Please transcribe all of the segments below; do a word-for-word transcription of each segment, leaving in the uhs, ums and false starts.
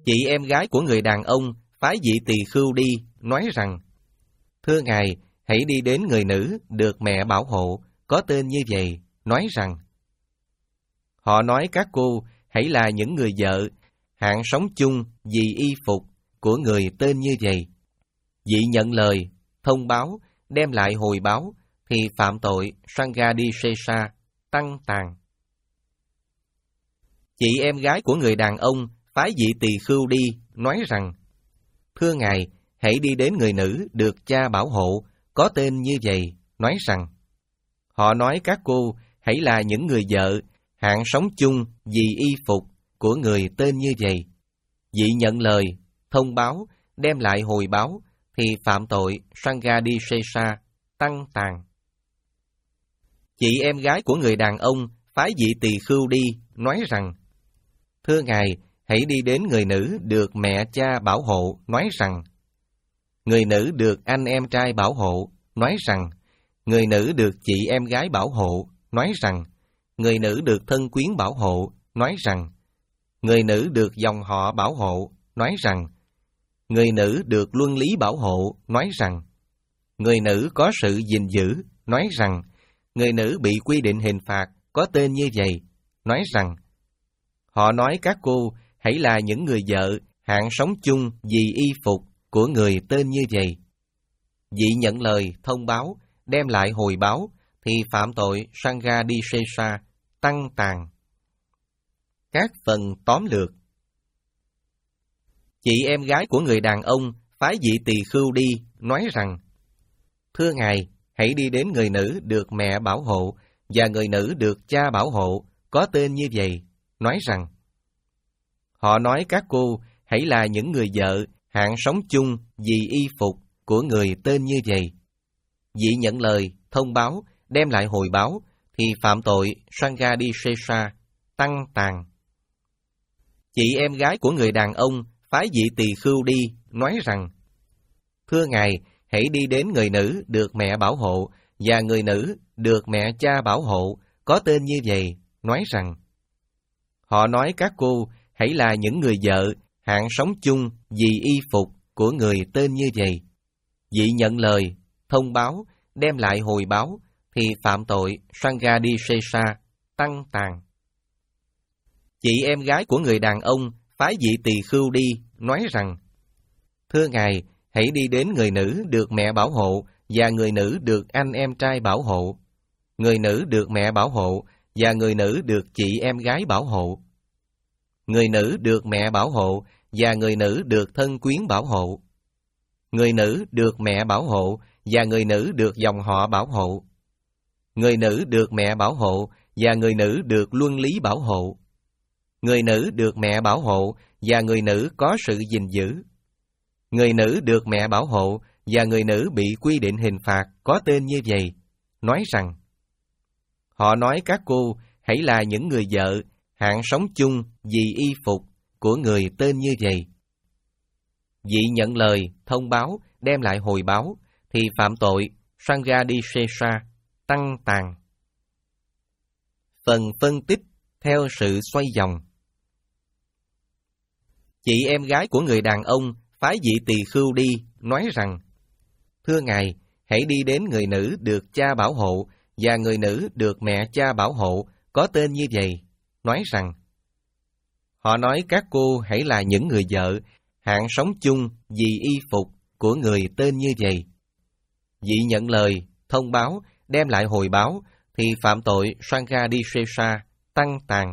Chị em gái của người đàn ông phái vị tỳ khưu đi, nói rằng: Thưa Ngài, hãy đi đến người nữ được mẹ bảo hộ, có tên như vậy, nói rằng: Họ nói các cô hãy là những người vợ, hạng sống chung vì y phục của người tên như vậy. Vị nhận lời, thông báo, đem lại hồi báo, thì phạm tội Sanghadisesa, tăng tàn. Chị em gái của người đàn ông phái vị tỳ khưu đi, nói rằng: Thưa Ngài, hãy đi đến người nữ được cha bảo hộ, có tên như vậy, nói rằng: Họ nói các cô hãy là những người vợ, hạng sống chung vì y phục của người tên như vậy. Vị nhận lời, thông báo, đem lại hồi báo, thì phạm tội Sanghadisesa, tăng tàn. Chị em gái của người đàn ông phái vị tỳ khưu đi, nói rằng: Thưa Ngài, hãy đi đến người nữ được mẹ cha bảo hộ, nói rằng: Người nữ được anh em trai bảo hộ, nói rằng: Người nữ được chị em gái bảo hộ, nói rằng: Người nữ được thân quyến bảo hộ, nói rằng: Người nữ được dòng họ bảo hộ, nói rằng: Người nữ được luân lý bảo hộ, nói rằng: Người nữ có sự gìn giữ, nói rằng: Người nữ bị quy định hình phạt, có tên như vậy, nói rằng: Họ nói các cô hãy là những người vợ, hạng sống chung vì y phục của người tên như vậy. Vị nhận lời, thông báo, đem lại hồi báo, thì phạm tội Sanghadisesa, tăng tàn. Các phần tóm lược. Chị em gái của người đàn ông phái vị tỳ khưu đi, nói rằng: Thưa Ngài, hãy đi đến người nữ được mẹ bảo hộ, và người nữ được cha bảo hộ, có tên như vậy, nói rằng: Họ nói các cô hãy là những người vợ, hạng sống chung vì y phục của người tên như vậy. Vị nhận lời, thông báo, đem lại hồi báo, thì phạm tội Sanghadisesa, tăng tàn. Chị em gái của người đàn ông phái vị tỳ khưu đi, nói rằng: Thưa Ngài, hãy đi đến người nữ được mẹ bảo hộ, và người nữ được mẹ cha bảo hộ, có tên như vậy, nói rằng: Họ nói các cô hãy là những người vợ, hạng sống chung vì y phục của người tên như vậy. Vị nhận lời, thông báo, đem lại hồi báo, thì phạm tội Sanghadisesa, tăng tàn. Chị em gái của người đàn ông phái vị tỳ khưu đi, nói rằng: Thưa Ngài, hãy đi đến người nữ được mẹ bảo hộ, và người nữ được anh em trai bảo hộ. Người nữ được mẹ bảo hộ, và người nữ được chị em gái bảo hộ. Người nữ được mẹ bảo hộ, và người nữ được thân quyến bảo hộ. Người nữ được mẹ bảo hộ, và người nữ được dòng họ bảo hộ. Người nữ được mẹ bảo hộ, và người nữ được luân lý bảo hộ. Người nữ được mẹ bảo hộ, và người nữ có sự gìn giữ. Người nữ được mẹ bảo hộ, và người nữ bị quy định hình phạt, có tên như vậy, nói rằng: Họ nói các cô hãy là những người vợ, hạng sống chung vì y phục của người tên như vậy. Vị nhận lời, thông báo, đem lại hồi báo, thì phạm tội Sanghadisesa, tăng tàn. Phần phân tích theo sự xoay vòng. Chị em gái của người đàn ông phái vị tỳ khưu đi, nói rằng: Thưa Ngài, hãy đi đến người nữ được cha bảo hộ, và người nữ được mẹ cha bảo hộ, có tên như vậy, nói rằng: Họ nói các cô hãy là những người vợ, hạng sống chung vì y phục của người tên như vậy. Vị nhận lời, thông báo, đem lại hồi báo, thì phạm tội Sanghadisesa, tăng tàn.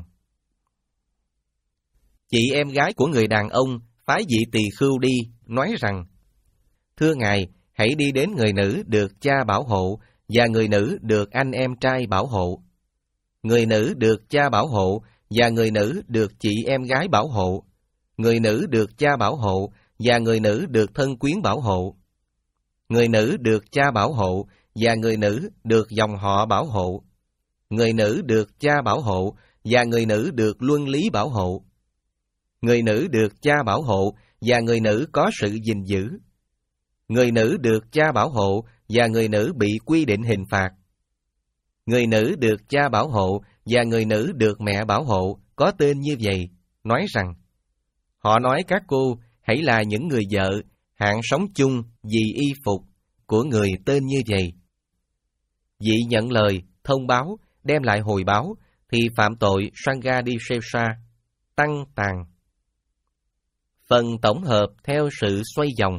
Chị em gái của người đàn ông phái vị tỳ khưu đi, nói rằng: Thưa Ngài, hãy đi đến người nữ được cha bảo hộ, và người nữ được anh em trai bảo hộ. Người nữ được cha bảo hộ, và người nữ được chị em gái bảo hộ. Người nữ được cha bảo hộ, và người nữ được thân quyến bảo hộ. Người nữ được cha bảo hộ, và người nữ được dòng họ bảo hộ. Người nữ được cha bảo hộ, và người nữ được luân lý bảo hộ. Người nữ được cha bảo hộ, và người nữ có sự gìn giữ. Người nữ được cha bảo hộ, và người nữ bị quy định hình phạt. Người nữ được cha bảo hộ, và người nữ được mẹ bảo hộ, có tên như vậy, nói rằng: Họ nói các cô hãy là những người vợ, hạng sống chung vì y phục của người tên như vậy. Vị nhận lời, thông báo, đem lại hồi báo, thì phạm tội Sanghadishesa, tăng tàn. Phần tổng hợp theo sự xoay vòng.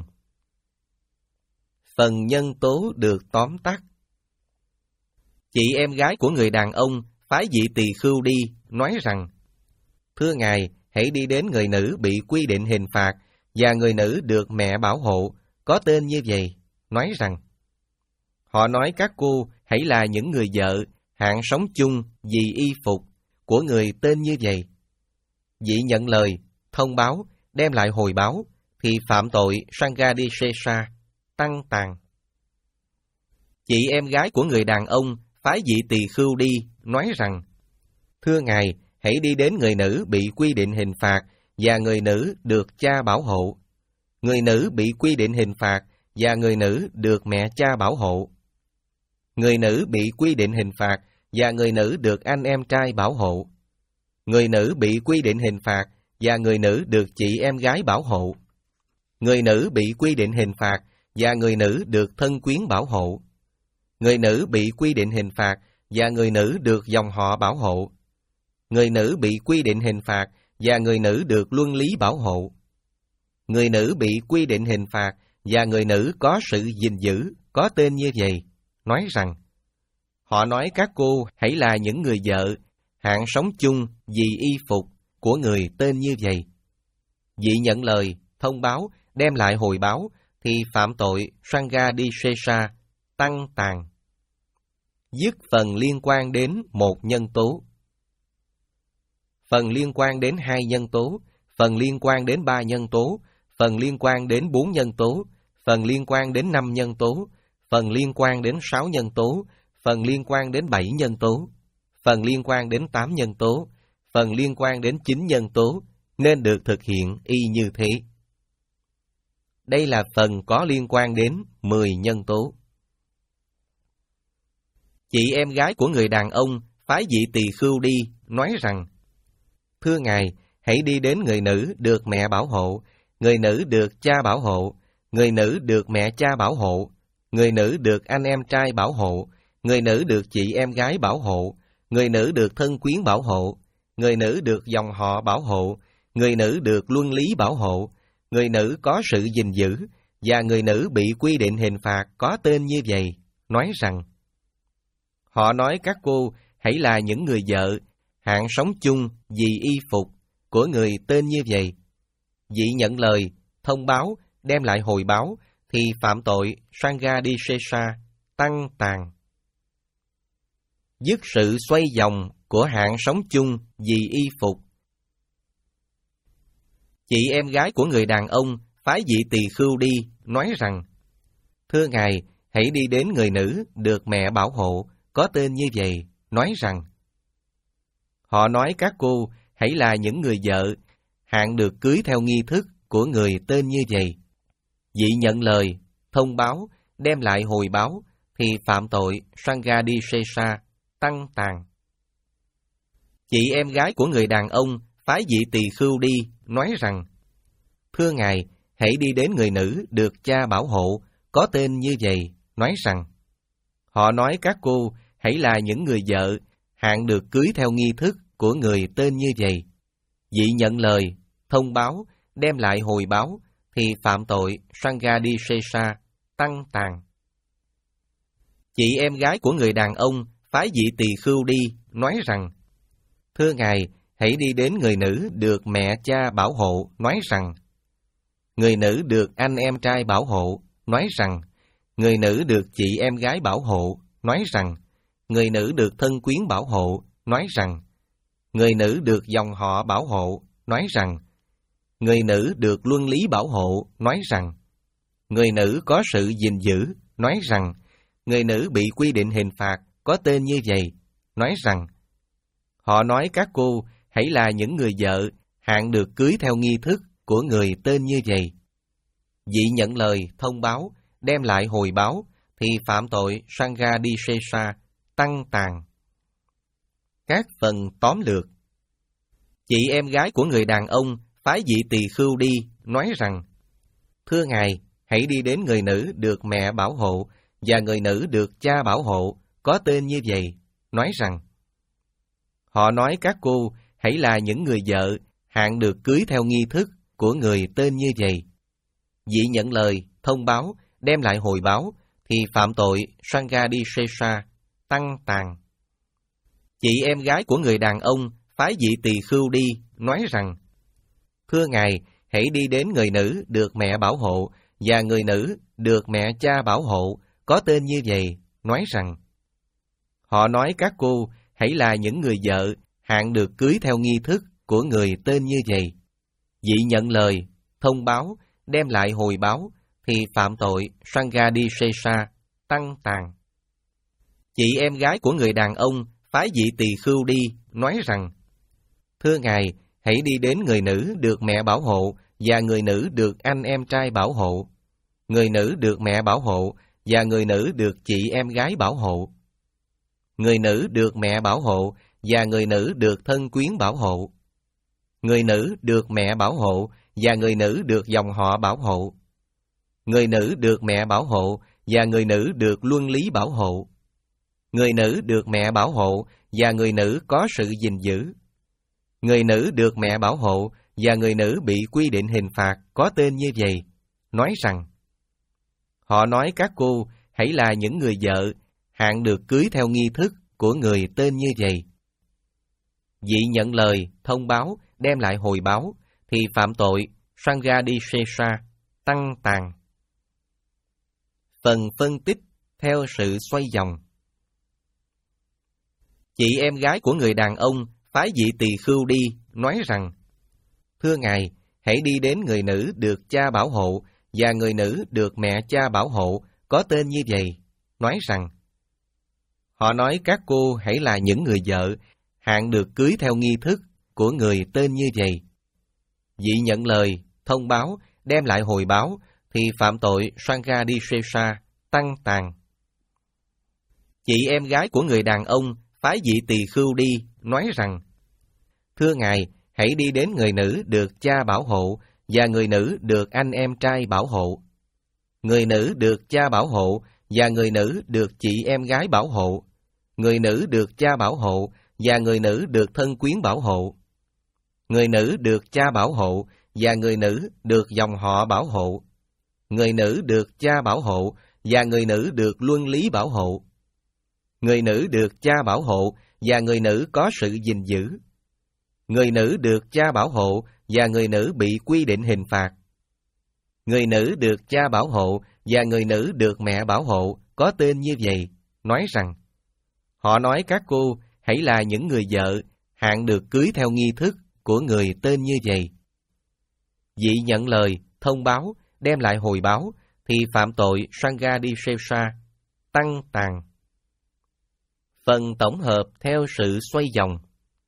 Phần nhân tố được tóm tắt. Chị em gái của người đàn ông phái vị tỳ khưu đi, nói rằng: Thưa ngài, hãy đi đến người nữ bị quy định hình phạt, và người nữ được mẹ bảo hộ, có tên như vậy, nói rằng: Họ nói các cô hãy là những người vợ, hạng sống chung vì y phục của người tên như vậy. Vị nhận lời, thông báo, đem lại hồi báo, thì phạm tội Sanghadishesa, tăng tàn. Chị em gái của người đàn ông phái vị tỳ khưu đi, nói rằng: Thưa ngài, hãy đi đến người nữ bị quy định hình phạt, và người nữ được cha bảo hộ. Người nữ bị quy định hình phạt, và người nữ được mẹ cha bảo hộ. Người nữ bị quy định hình phạt, và người nữ được anh em trai bảo hộ. Người nữ bị quy định hình phạt, và người nữ được chị em gái bảo hộ. Người nữ bị quy định hình phạt, và người nữ được thân quyến bảo hộ. Người nữ bị quy định hình phạt, và người nữ được dòng họ bảo hộ. Người nữ bị quy định hình phạt, và người nữ được luân lý bảo hộ. Người nữ bị quy định hình phạt, và người nữ có sự gìn giữ, có tên như vậy, nói rằng: Họ nói các cô hãy là những người vợ, hạng sống chung vì y phục của người tên như vậy. Vị nhận lời, thông báo, đem lại hồi báo, thì phạm tội Sanghadishesa, tăng tàn. Dứt phần liên quan đến một nhân tố. Phần liên quan đến hai nhân tố, phần liên quan đến ba nhân tố, phần liên quan đến bốn nhân tố, phần liên quan đến năm nhân tố, phần liên quan đến sáu nhân tố, phần liên quan đến bảy nhân tố, phần liên quan đến tám nhân tố, phần liên quan đến chín nhân tố, nên được thực hiện y như thế. Đây là phần có liên quan đến mười nhân tố. Chị em gái của người đàn ông phái vị tỳ khưu đi, nói rằng: Thưa ngài, hãy đi đến người nữ được mẹ bảo hộ, người nữ được cha bảo hộ, người nữ được mẹ cha bảo hộ, người nữ được anh em trai bảo hộ, người nữ được chị em gái bảo hộ, người nữ được thân quyến bảo hộ, người nữ được dòng họ bảo hộ, người nữ được luân lý bảo hộ, người nữ có sự gìn giữ, và người nữ bị quy định hình phạt có tên như vậy, nói rằng: Họ nói các cô hãy là những người vợ, hạng sống chung vì y phục của người tên như vậy. Vị nhận lời, thông báo, đem lại hồi báo, thì phạm tội Sanghadishesa, tăng tàn. Dứt sự xoay vòng của hạng sống chung vì y phục. Chị em gái của người đàn ông phái vị tỳ khưu đi, nói rằng: Thưa ngài, hãy đi đến người nữ được mẹ bảo hộ, có tên như vậy, nói rằng: Họ nói các cô hãy là những người vợ, hạng được cưới theo nghi thức của người tên như vậy. Vị nhận lời, thông báo, đem lại hồi báo, thì phạm tội Sanghadishesa, tăng tàn. Chị em gái của người đàn ông phái vị tỳ khưu đi, nói rằng: Thưa ngài, hãy đi đến người nữ được cha bảo hộ, có tên như vậy, nói rằng: Họ nói các cô hãy là những người vợ, hạng được cưới theo nghi thức của người tên như vậy. Vị nhận lời, thông báo, đem lại hồi báo, thì phạm tội Sanghadishesa, tăng tàn. Chị em gái của người đàn ông phái vị tỳ khưu đi, nói rằng: Thưa ngài, hãy đi đến người nữ được mẹ cha bảo hộ, nói rằng: Người nữ được anh em trai bảo hộ, nói rằng: Người nữ được chị em gái bảo hộ, nói rằng: Người nữ được thân quyến bảo hộ, nói rằng: Người nữ được dòng họ bảo hộ, nói rằng: Người nữ được luân lý bảo hộ, nói rằng: Người nữ có sự gìn giữ, nói rằng: Người nữ bị quy định hình phạt, có tên như vậy, nói rằng: Họ nói các cô hãy là những người vợ, hạng được cưới theo nghi thức của người tên như vậy. Vị nhận lời, thông báo, đem lại hồi báo, thì phạm tội Sanghadishesa, tăng tàn. Các phần tóm lược. Chị em gái của người đàn ông phái vị tỳ khưu đi, nói rằng: Thưa Ngài, hãy đi đến người nữ được mẹ bảo hộ và người nữ được cha bảo hộ, có tên như vậy, nói rằng: Họ nói các cô hãy là những người vợ hạng được cưới theo nghi thức của người tên như vậy. Vị nhận lời, thông báo, đem lại hồi báo, thì phạm tội Sanghadisesa, tăng tàn. Chị em gái của người đàn ông phái vị tỳ khưu đi, nói rằng: Thưa Ngài, hãy đi đến người nữ được mẹ bảo hộ và người nữ được mẹ cha bảo hộ, có tên như vậy, nói rằng: Họ nói các cô hãy là những người vợ hạng được cưới theo nghi thức của người tên như vậy. Vị nhận lời, thông báo, đem lại hồi báo, thì phạm tội Sanghadisesa, tăng tàn. Chị em gái của người đàn ông phái vị tỳ khưu đi, nói rằng: Thưa Ngài, hãy đi đến người nữ được mẹ bảo hộ và người nữ được anh em trai bảo hộ, người nữ được mẹ bảo hộ và người nữ được chị em gái bảo hộ, người nữ được mẹ bảo hộ và người nữ được thân quyến bảo hộ, người nữ được mẹ bảo hộ và người nữ được dòng họ bảo hộ, người nữ được mẹ bảo hộ và người nữ được luân lý bảo hộ, người nữ được mẹ bảo hộ và người nữ có sự gìn giữ, người nữ được mẹ bảo hộ và người nữ bị quy định hình phạt có tên như vậy, nói rằng: Họ nói các cô hãy là những người vợ hạng được cưới theo nghi thức của người tên như vậy. Vị nhận lời, thông báo, đem lại hồi báo, thì phạm tội Sanghadisesa, tăng tàn. Phần phân tích theo sự xoay vòng. Chị em gái của người đàn ông phái vị tỳ khưu đi, nói rằng: Thưa Ngài, hãy đi đến người nữ được cha bảo hộ và người nữ được mẹ cha bảo hộ, có tên như vậy, nói rằng: Họ nói các cô hãy là những người vợ hạng được cưới theo nghi thức của người tên như vậy. Vị nhận lời, thông báo, đem lại hồi báo, thì phạm tội Sanghadisesa, tăng tàn. Chị em gái của người đàn ông phái vị tỳ khưu đi, nói rằng: Thưa Ngài, hãy đi đến người nữ được cha bảo hộ và người nữ được anh em trai bảo hộ, người nữ được cha bảo hộ và người nữ được chị em gái bảo hộ, người nữ được cha bảo hộ và người nữ được thân quyến bảo hộ, người nữ được cha bảo hộ và người nữ được dòng họ bảo hộ, người nữ được cha bảo hộ và người nữ được luân lý bảo hộ, người nữ được cha bảo hộ và người nữ có sự gìn giữ, người nữ được cha bảo hộ và người nữ bị quy định hình phạt, người nữ được cha bảo hộ và người nữ được mẹ bảo hộ, có tên như vậy, nói rằng: Họ nói các cô hãy là những người vợ hạng được cưới theo nghi thức của người tên như vậy. Vị nhận lời, thông báo, đem lại hồi báo, thì phạm tội Sanghadisesa, tăng tàn. Phần tổng hợp theo sự xoay vòng.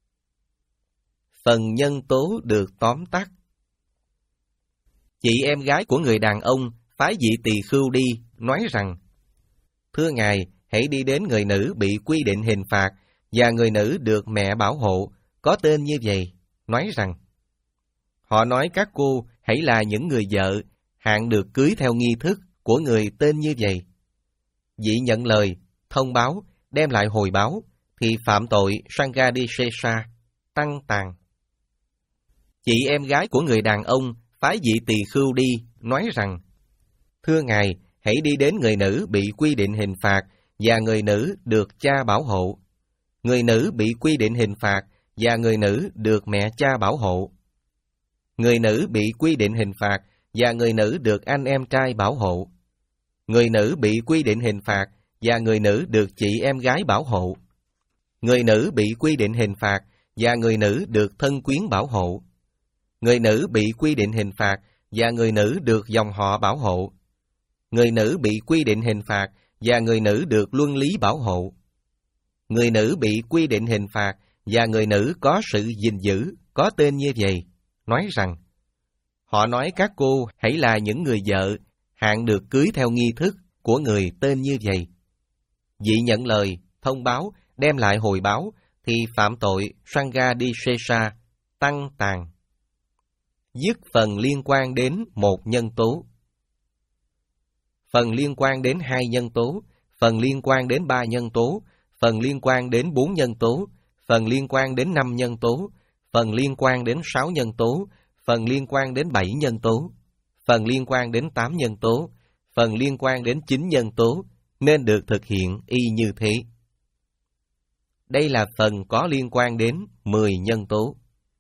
Phần nhân tố được tóm tắt. Chị em gái của người đàn ông phái vị tỳ khưu đi, nói rằng: Thưa Ngài, hãy đi đến người nữ bị quy định hình phạt và người nữ được mẹ bảo hộ, có tên như vậy, nói rằng: Họ nói các cô hãy là những người vợ hạng được cưới theo nghi thức của người tên như vậy. Vị nhận lời, thông báo, đem lại hồi báo, thì phạm tội Sanghadisesa, tăng tàn. Chị em gái của người đàn ông phái vị tỳ khưu đi, nói rằng: Thưa Ngài, hãy đi đến người nữ bị quy định hình phạt và người nữ được cha bảo hộ, người nữ bị quy định hình phạt và người nữ được mẹ cha bảo hộ, người nữ bị quy định hình phạt và người nữ được anh em trai bảo hộ, người nữ bị quy định hình phạt và người nữ được chị em gái bảo hộ, người nữ bị quy định hình phạt và người nữ được thân quyến bảo hộ, người nữ bị quy định hình phạt và người nữ được dòng họ bảo hộ, người nữ bị quy định hình phạt và người nữ được luân lý bảo hộ, người nữ bị quy định hình phạt và người nữ có sự gìn giữ, có tên như vậy, nói rằng: Họ nói các cô hãy là những người vợ hạng được cưới theo nghi thức của người tên như vậy. Vị nhận lời, thông báo, đem lại hồi báo, thì phạm tội Sanghadisesa, tăng tàn. Dứt phần liên quan đến một nhân tố. Phần liên quan đến hai nhân tố, phần liên quan đến ba nhân tố, phần liên quan đến bốn nhân tố, phần liên quan đến năm nhân tố, phần liên quan đến sáu nhân tố, phần liên quan đến bảy nhân tố, phần liên quan đến tám nhân tố, phần liên quan đến chín nhân tố, nên được thực hiện y như thế. Đây là phần có liên quan đến mười nhân tố.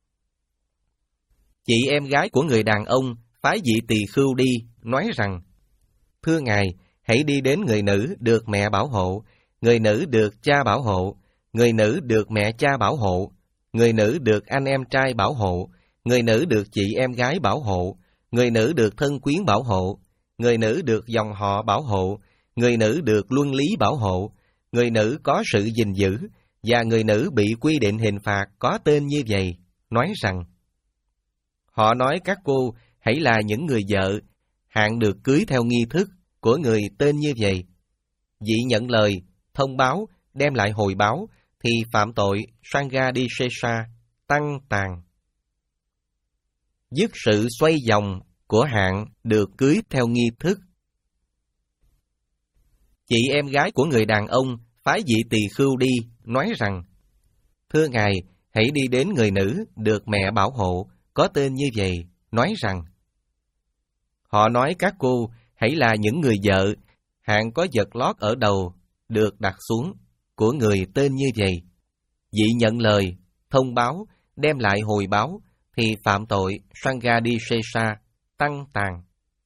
Chị em gái của người đàn ông phái vị tỳ khưu đi, nói rằng: Thưa Ngài, hãy đi đến người nữ được mẹ bảo hộ, người nữ được cha bảo hộ, người nữ được mẹ cha bảo hộ, người nữ được anh em trai bảo hộ, người nữ được chị em gái bảo hộ, người nữ được thân quyến bảo hộ, người nữ được dòng họ bảo hộ, người nữ được luân lý bảo hộ, người nữ có sự gìn giữ, và người nữ bị quy định hình phạt có tên như vậy, nói rằng: Họ nói các cô hãy là những người vợ, hạn được cưới theo nghi thức của người tên như vậy. Vị nhận lời, thông báo, đem lại hồi báo, thì phạm tội Sanghadishesa, tăng tàn. Dứt sự xoay vòng của hạn được cưới theo nghi thức. Chị em gái của người đàn ông phái vị tỳ khưu đi, nói rằng: Thưa Ngài, hãy đi đến người nữ được mẹ bảo hộ, có tên như vậy, nói rằng: Họ nói các cô hãy là những người vợ, hạn có vật lót ở đầu, được đặt xuống, của người tên như vậy. Vị nhận lời, thông báo, đem lại hồi báo, thì phạm tội Sanghadishesa, tăng tàn.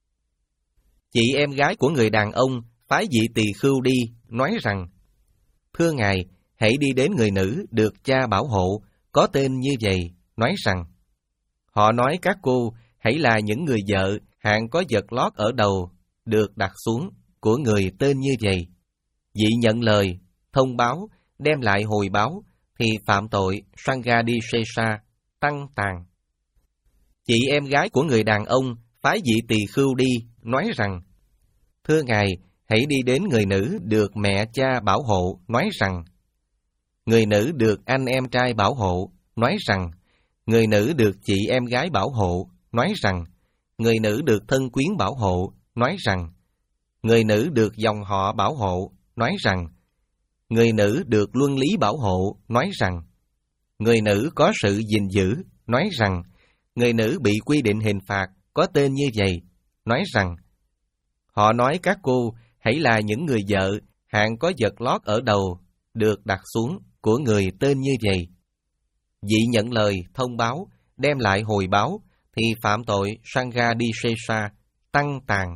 Chị em gái của người đàn ông phái vị tỳ khưu đi, nói rằng: Thưa Ngài, hãy đi đến người nữ được cha bảo hộ, có tên như vậy, nói rằng: Họ nói các cô hãy là những người vợ, hạn có vật lót ở đầu, được đặt xuống, của người tên như vậy. Vị nhận lời, thông báo, đem lại hồi báo, thì phạm tội Sanghadishesa, tăng tàn. Chị em gái của người đàn ông phái vị tỳ khưu đi, nói rằng: Thưa Ngài, hãy đi đến người nữ được mẹ cha bảo hộ, nói rằng: Người nữ được anh em trai bảo hộ, nói rằng: Người nữ được chị em gái bảo hộ, nói rằng: Người nữ được thân quyến bảo hộ, nói rằng: Người nữ được dòng họ bảo hộ, nói rằng: Người nữ được luân lý bảo hộ, nói rằng: Người nữ có sự gìn giữ, nói rằng: Người nữ bị quy định hình phạt có tên như vậy, nói rằng: Họ nói các cô hãy là những người vợ, hạn có vật lót ở đầu, được đặt xuống, của người tên như vậy. Vị nhận lời, thông báo, đem lại hồi báo, thì phạm tội Sanghadishesa, tăng tàn.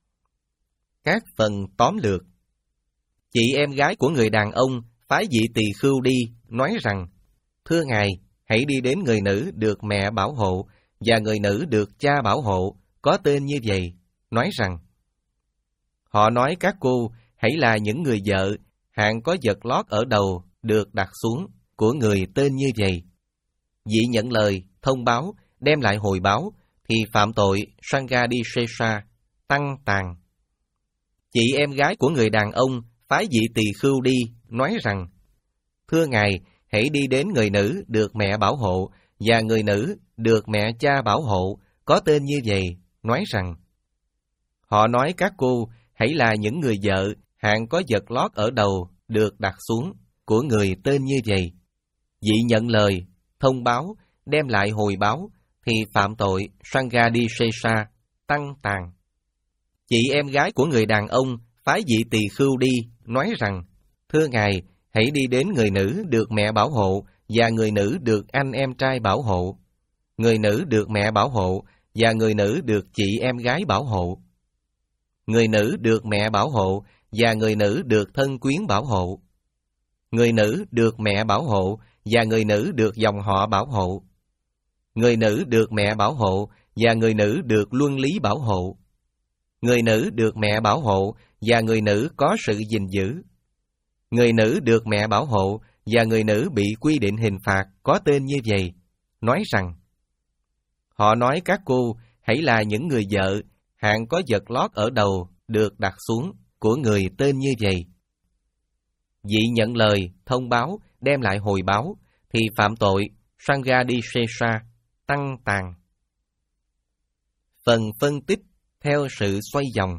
Các phần tóm lược. Chị em gái của người đàn ông phái vị tỳ khưu đi, nói rằng: Thưa Ngài, hãy đi đến người nữ được mẹ bảo hộ, và người nữ được cha bảo hộ, có tên như vậy, nói rằng: Họ nói các cô hãy là những người vợ, hạn có vật lót ở đầu, được đặt xuống, của người tên như vậy. Vị nhận lời, thông báo, đem lại hồi báo, thì phạm tội Sanghadishesa, tăng tàn. Chị em gái của người đàn ông phái vị tỳ khưu đi, nói rằng: Thưa Ngài, hãy đi đến người nữ được mẹ bảo hộ, và người nữ được mẹ cha bảo hộ, có tên như vậy, nói rằng: Họ nói các cô hãy là những người vợ, hạn có vật lót ở đầu, được đặt xuống, của người tên như vậy. Vị nhận lời, thông báo, đem lại hồi báo, thì phạm tội Sanghadishesa, tăng tàn. Chị em gái của người đàn ông phái vị tỳ khưu đi, nói rằng: Thưa Ngài, hãy đi đến người nữ được mẹ bảo hộ, và người nữ được anh em trai bảo hộ, người nữ được mẹ bảo hộ, và người nữ được chị em gái bảo hộ, người nữ được mẹ bảo hộ, và người nữ được thân quyến bảo hộ, người nữ được mẹ bảo hộ, và người nữ được dòng họ bảo hộ, người nữ được mẹ bảo hộ, và người nữ được luân lý bảo hộ, người nữ được mẹ bảo hộ, và người nữ có sự gìn giữ, người nữ được mẹ bảo hộ, và người nữ bị quy định hình phạt có tên như vậy, nói rằng: Họ nói các cô hãy là những người vợ, hạn có vật lót ở đầu, được đặt xuống, của người tên như vậy. Vị nhận lời, thông báo, đem lại hồi báo, thì phạm tội Sanghadishesa, tăng tàn. Phần phân tích theo sự xoay vòng.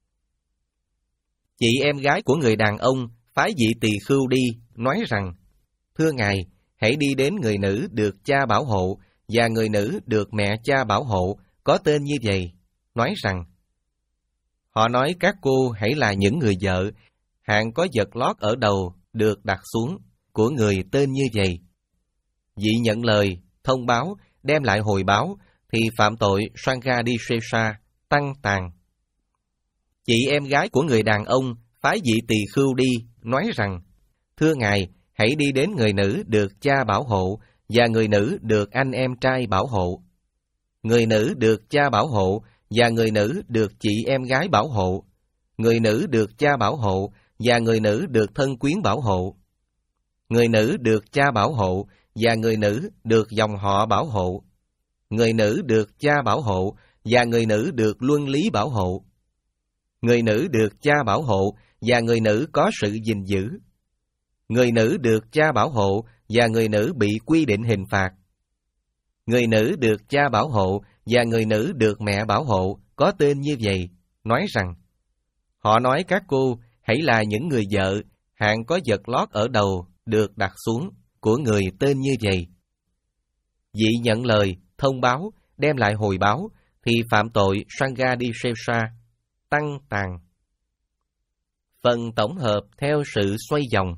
Chị em gái của người đàn ông phái vị tỳ khưu đi, nói rằng: Thưa ngài, hãy đi đến người nữ được cha bảo hộ và người nữ được mẹ cha bảo hộ, có tên như vậy, nói rằng: Họ nói các cô hãy là những người vợ, hạng có vật lót ở đầu được đặt xuống, của người tên như vậy. Vị nhận lời, thông báo, đem lại hồi báo, thì phạm tội Sanghadisesa, tăng tàn. Chị em gái của người đàn ông phái vị tỳ khưu đi, nói rằng: Thưa ngài, hãy đi đến người nữ được cha bảo hộ và người nữ được anh em trai bảo hộ. Người nữ được cha bảo hộ và người nữ được chị em gái bảo hộ. Người nữ được cha bảo hộ và người nữ được thân quyến bảo hộ. Người nữ được cha bảo hộ và người nữ được dòng họ bảo hộ. Người nữ được cha bảo hộ và người nữ được luân lý bảo hộ. Người nữ được cha bảo hộ và người nữ có sự gìn giữ. Người nữ được cha bảo hộ và người nữ bị quy định hình phạt. Người nữ được cha bảo hộ và người nữ được mẹ bảo hộ, có tên như vậy, nói rằng: Họ nói các cô hãy là những người vợ, hạng có vật lót ở đầu được đặt xuống, của người tên như vậy. Vị nhận lời, thông báo, đem lại hồi báo, thì phạm tội Sanghadisesa, tăng tàn. Phần tổng hợp theo sự xoay vòng.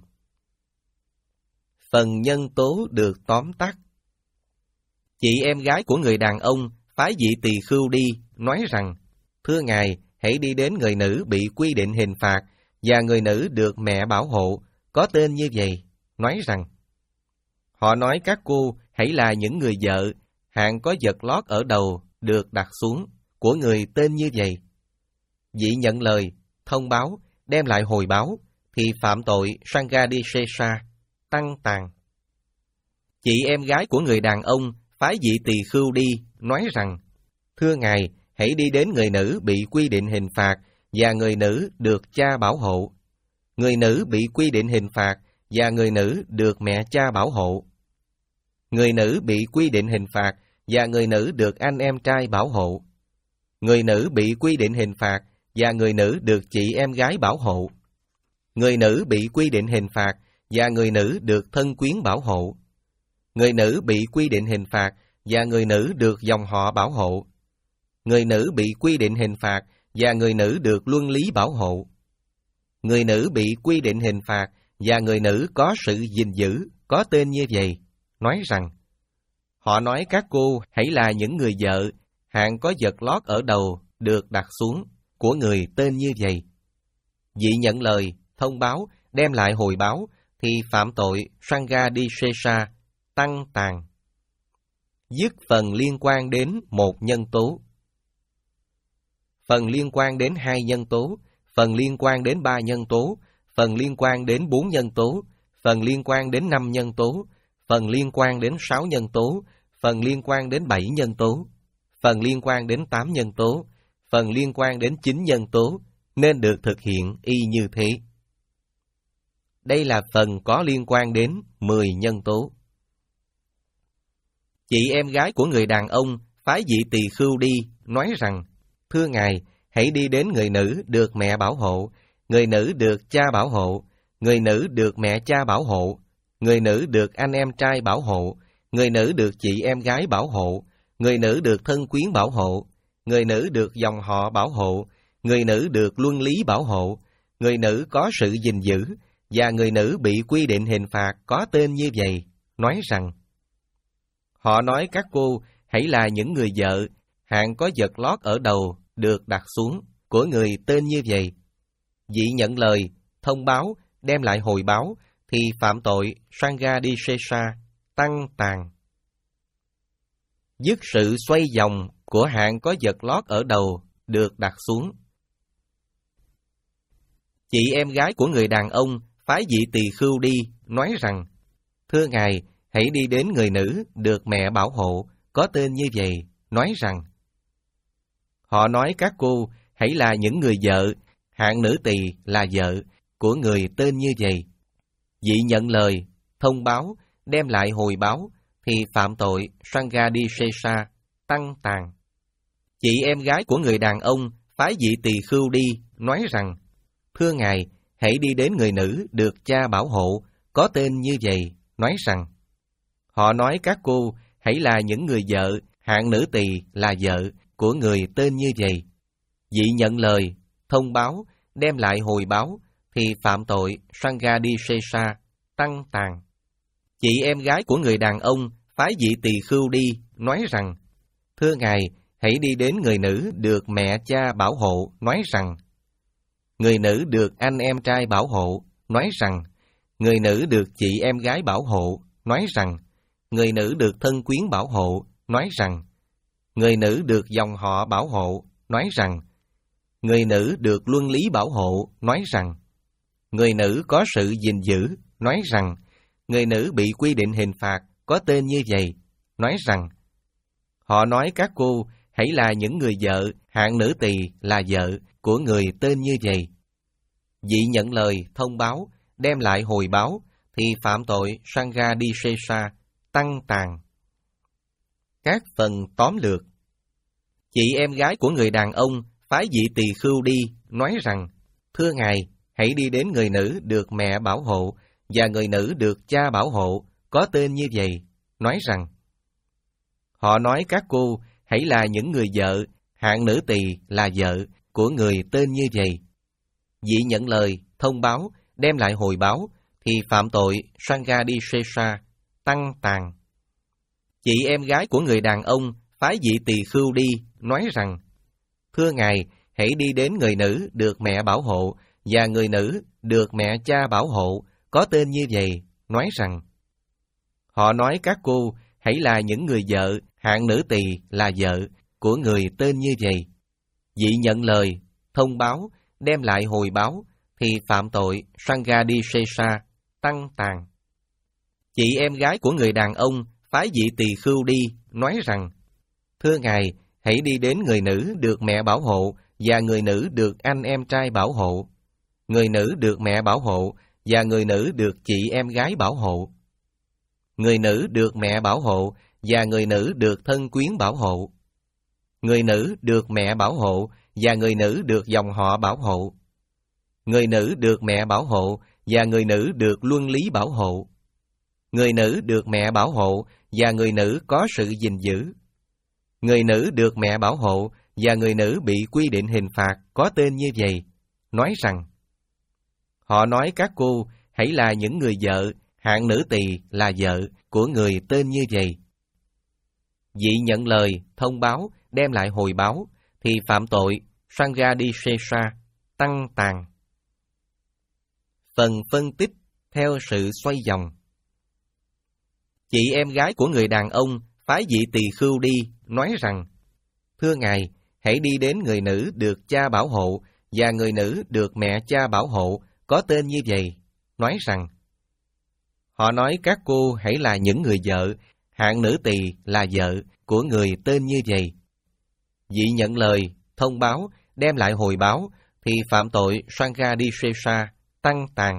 Phần nhân tố được tóm tắt. Chị em gái của người đàn ông phái vị tỳ khưu đi, nói rằng: Thưa ngài, hãy đi đến người nữ bị quy định hình phạt và người nữ được mẹ bảo hộ, có tên như vậy, nói rằng: Họ nói các cô hãy là những người vợ, hạng có vật lót ở đầu được đặt xuống, của người tên như vậy. Vị nhận lời, thông báo, đem lại hồi báo, thì phạm tội Sanghadisesa, tăng tàn. Chị em gái của người đàn ông phái vị tỳ khưu đi, nói rằng: Thưa ngài, hãy đi đến người nữ bị quy định hình phạt và người nữ được cha bảo hộ. Người nữ bị quy định hình phạt và người nữ được mẹ cha bảo hộ. Người nữ bị quy định hình phạt và người nữ được anh em trai bảo hộ. Người nữ bị quy định hình phạt và người nữ được chị em gái bảo hộ. Người nữ bị quy định hình phạt và người nữ được thân quyến bảo hộ. Người nữ bị quy định hình phạt và người nữ được dòng họ bảo hộ. Người nữ bị quy định hình phạt và người nữ được luân lý bảo hộ. Người nữ bị quy định hình phạt và người nữ có sự gìn giữ, có tên như vậy, nói rằng: Họ nói các cô hãy là những người vợ, hạng có vật lót ở đầu được đặt xuống, của người tên như vậy. Vị nhận lời, thông báo, đem lại hồi báo, thì phạm tội Sanghadisesa, tăng tàn. Dứt phần liên quan đến một nhân tố. Phần liên quan đến hai nhân tố, phần liên quan đến ba nhân tố, phần liên quan đến bốn nhân tố, phần liên quan đến năm nhân tố, phần liên quan đến sáu nhân tố, phần liên quan đến bảy nhân tố, phần liên quan đến tám nhân tố, phần liên quan đến chín nhân tố, nên được thực hiện y như thế. Đây là phần có liên quan đến mười nhân tố. Chị em gái của người đàn ông phái vị tỳ khưu đi, nói rằng: Thưa ngài, hãy đi đến người nữ được mẹ bảo hộ, người nữ được cha bảo hộ, người nữ được mẹ cha bảo hộ, người nữ được anh em trai bảo hộ, người nữ được chị em gái bảo hộ, người nữ được thân quyến bảo hộ, người nữ được dòng họ bảo hộ, người nữ được luân lý bảo hộ, người nữ có sự gìn giữ, và người nữ bị quy định hình phạt có tên như vậy, nói rằng: Họ nói các cô hãy là những người vợ, hạng có vật lót ở đầu được đặt xuống, của người tên như vậy. Vị nhận lời, thông báo, đem lại hồi báo, thì phạm tội Sanghadisesa, tăng tàn. Dứt sự xoay vòng của hạng có vật lót ở đầu được đặt xuống. Chị em gái của người đàn ông phái vị tỳ khưu đi, nói rằng: Thưa ngài, hãy đi đến người nữ được mẹ bảo hộ, có tên như vậy, nói rằng: Họ nói các cô hãy là những người vợ, hạng nữ tỳ là vợ, của người tên như vậy. Vị nhận lời, thông báo, đem lại hồi báo, thì phạm tội Sanghadisesa, tăng tàn. Chị em gái của người đàn ông phái vị tỳ khưu đi, nói rằng, thưa ngài, hãy đi đến người nữ được cha bảo hộ, có tên như vậy, nói rằng, họ nói các cô hãy là những người vợ, hạng nữ tỳ là vợ của người tên như vậy. Vị nhận lời, thông báo, đem lại hồi báo, thì phạm tội Sanghadisesa, tăng tàn. Chị em gái của người đàn ông phái vị tỳ khưu đi, nói rằng, thưa ngài, hãy đi đến người nữ được mẹ cha bảo hộ, nói rằng, người nữ được anh em trai bảo hộ, nói rằng, người nữ được chị em gái bảo hộ, nói rằng, người nữ được thân quyến bảo hộ, nói rằng, người nữ được dòng họ bảo hộ, nói rằng, người nữ được luân lý bảo hộ, nói rằng, người nữ có sự gìn giữ, nói rằng, người nữ bị quy định hình phạt, có tên như vậy, nói rằng, họ nói các cô hãy là những người vợ, hạng nữ tỳ là vợ của người tên như vậy. Vị nhận lời, thông báo, đem lại hồi báo, thì phạm tội Sanghadisesa, tăng tàn. Các phần tóm lược. Chị em gái của người đàn ông phái vị tỳ khưu đi, nói rằng, thưa ngài, hãy đi đến người nữ được mẹ bảo hộ, và người nữ được cha bảo hộ, có tên như vậy, nói rằng, họ nói các cô hãy là những người vợ, hạng nữ tỳ là vợ của người tên như vậy. Vị nhận lời, thông báo, đem lại hồi báo, thì phạm tội Sanghadisesa, tăng tàn. Chị em gái của người đàn ông phái vị tỳ khưu đi, nói rằng, thưa ngài, hãy đi đến người nữ được mẹ bảo hộ, và người nữ được mẹ cha bảo hộ, có tên như vậy, nói rằng, họ nói các cô hãy là những người vợ, hạng nữ tỳ là vợ của người tên như vậy. Vị nhận lời, thông báo, đem lại hồi báo, thì phạm tội Sanghadisesa, tăng tàn. Chị em gái của người đàn ông phái vị tỳ khưu đi, nói rằng, thưa ngài, hãy đi đến người nữ được mẹ bảo hộ, và người nữ được anh em trai bảo hộ, người nữ được mẹ bảo hộ, và người nữ được chị em gái bảo hộ, người nữ được mẹ bảo hộ, và người nữ được thân quyến bảo hộ, người nữ được mẹ bảo hộ, và người nữ được dòng họ bảo hộ, người nữ được mẹ bảo hộ, và người nữ được luân lý bảo hộ, người nữ được mẹ bảo hộ, và người nữ có sự gìn giữ, người nữ được mẹ bảo hộ, và người nữ bị quy định hình phạt, có tên như vậy, nói rằng, họ nói các cô hãy là những người vợ, hạng nữ tỳ là vợ của người tên như vậy. Vị nhận lời, thông báo, đem lại hồi báo, thì phạm tội Sanghadisesa, tăng tàn. Phần phân tích theo sự xoay vòng. Chị em gái của người đàn ông phái vị tỳ khưu đi, nói rằng, thưa ngài, hãy đi đến người nữ được cha bảo hộ, và người nữ được mẹ cha bảo hộ, có tên như vậy, nói rằng, họ nói các cô hãy là những người vợ, hạng nữ tỳ là vợ của người tên như vậy. Vị nhận lời, thông báo, đem lại hồi báo, thì phạm tội Sanghadisesa, tăng tàn.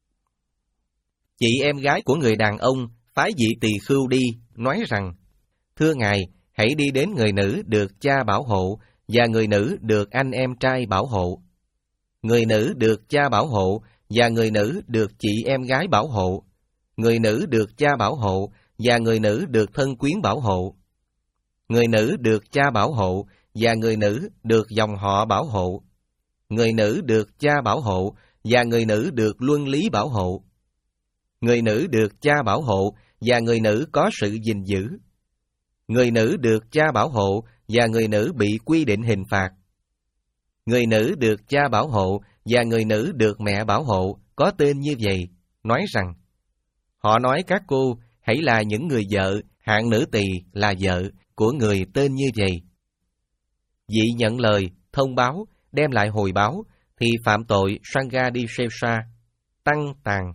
Chị em gái của người đàn ông phái vị tỳ khưu đi, nói rằng, thưa ngài, hãy đi đến người nữ được cha bảo hộ, và người nữ được anh em trai bảo hộ, người nữ được cha bảo hộ, và người nữ được chị em gái bảo hộ, người nữ được cha bảo hộ, và người nữ được thân quyến bảo hộ, người nữ được cha bảo hộ, và người nữ được dòng họ bảo hộ, người nữ được cha bảo hộ, và người nữ được luân lý bảo hộ, người nữ được cha bảo hộ, và người nữ có sự gìn giữ, người nữ được cha bảo hộ, và người nữ bị quy định hình phạt, người nữ được cha bảo hộ, và người nữ được mẹ bảo hộ, có tên như vậy, nói rằng, họ nói các cô hãy là những người vợ, hạng nữ tỳ là vợ của người tên như vậy. Vị nhận lời, thông báo, đem lại hồi báo, thì phạm tội Sanghadisesa, tăng tàn.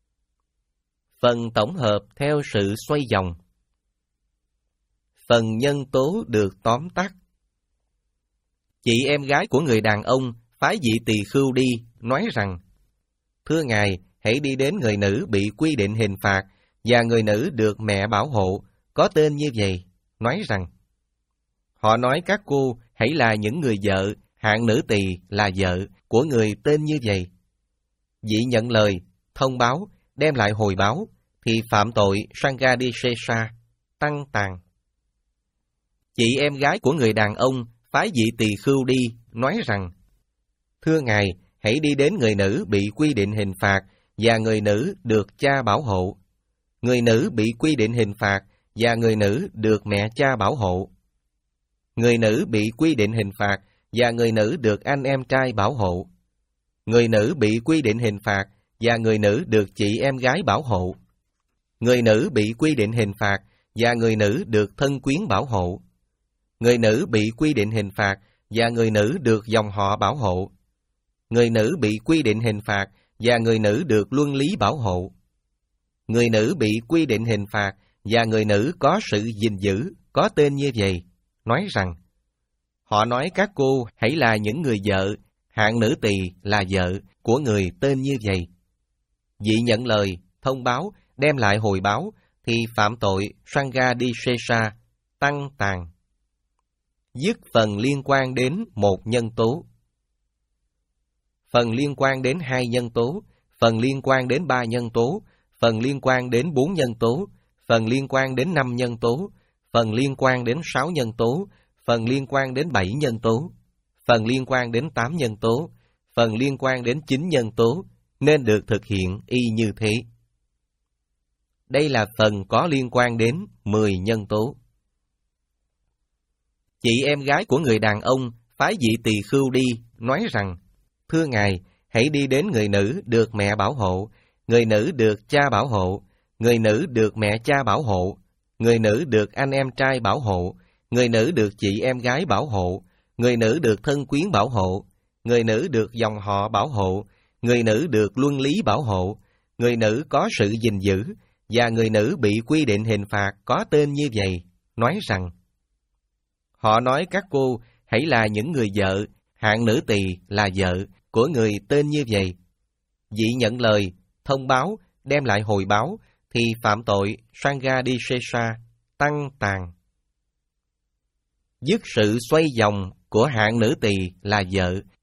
Phần tổng hợp theo sự xoay vòng. Phần nhân tố được tóm tắt. Chị em gái của người đàn ông phái vị tỳ khưu đi, nói rằng, thưa ngài, hãy đi đến người nữ bị quy định hình phạt, và người nữ được mẹ bảo hộ, có tên như vậy, nói rằng, họ nói các cô hãy là những người vợ, hạng nữ tỳ là vợ của người tên như vậy. Vị nhận lời, thông báo, đem lại hồi báo, thì phạm tội Sanghadisesa, tăng tàn. Chị em gái của người đàn ông phái vị tỳ khưu đi, nói rằng: Thưa ngài, hãy đi đến người nữ bị quy định hình phạt và người nữ được cha bảo hộ. Người nữ bị quy định hình phạt và người nữ được mẹ cha bảo hộ. Người nữ bị quy định hình phạt và người nữ được anh em trai bảo hộ. Người nữ bị quy định hình phạt và người nữ được chị em gái bảo hộ. Người nữ bị quy định hình phạt và người nữ được thân quyến bảo hộ. Người nữ bị quy định hình phạt và người nữ được dòng họ bảo hộ. Người nữ bị quy định hình phạt và người nữ được luân lý bảo hộ. Người nữ bị quy định hình phạt và người nữ có sự gìn giữ, có tên như vậy, nói rằng: Họ nói các cô hãy là những người vợ, hạng nữ tỳ là vợ của người tên như vậy. Vị nhận lời, thông báo, đem lại hồi báo, thì phạm tội Sanghadisesa, tăng tàn. Dứt phần liên quan đến một nhân tố. Phần liên quan đến hai nhân tố, phần liên quan đến ba nhân tố, phần liên quan đến bốn nhân tố, phần liên quan đến năm nhân tố, phần liên quan đến sáu nhân tố, phần liên quan đến bảy nhân tố, phần liên quan đến tám nhân tố, phần liên quan đến chín nhân tố, nên được thực hiện y như thế. Đây là phần có liên quan đến mười nhân tố. Chị em gái của người đàn ông phái vị tỳ khưu đi, nói rằng: Thưa ngài, hãy đi đến người nữ được mẹ bảo hộ, người nữ được cha bảo hộ, người nữ được mẹ cha bảo hộ, người nữ được anh em trai bảo hộ, người nữ được chị em gái bảo hộ, người nữ được thân quyến bảo hộ, người nữ được dòng họ bảo hộ, người nữ được luân lý bảo hộ, người nữ có sự gìn giữ, và người nữ bị quy định hình phạt có tên như vậy, nói rằng: Họ nói các cô hãy là những người vợ, hạng nữ tỳ là vợ của người tên như vậy. Vị nhận lời, thông báo, đem lại hồi báo, thì phạm tội Sanghadisesa, tăng tàn. Dứt sự xoay vòng của hạng nữ tỳ là vợ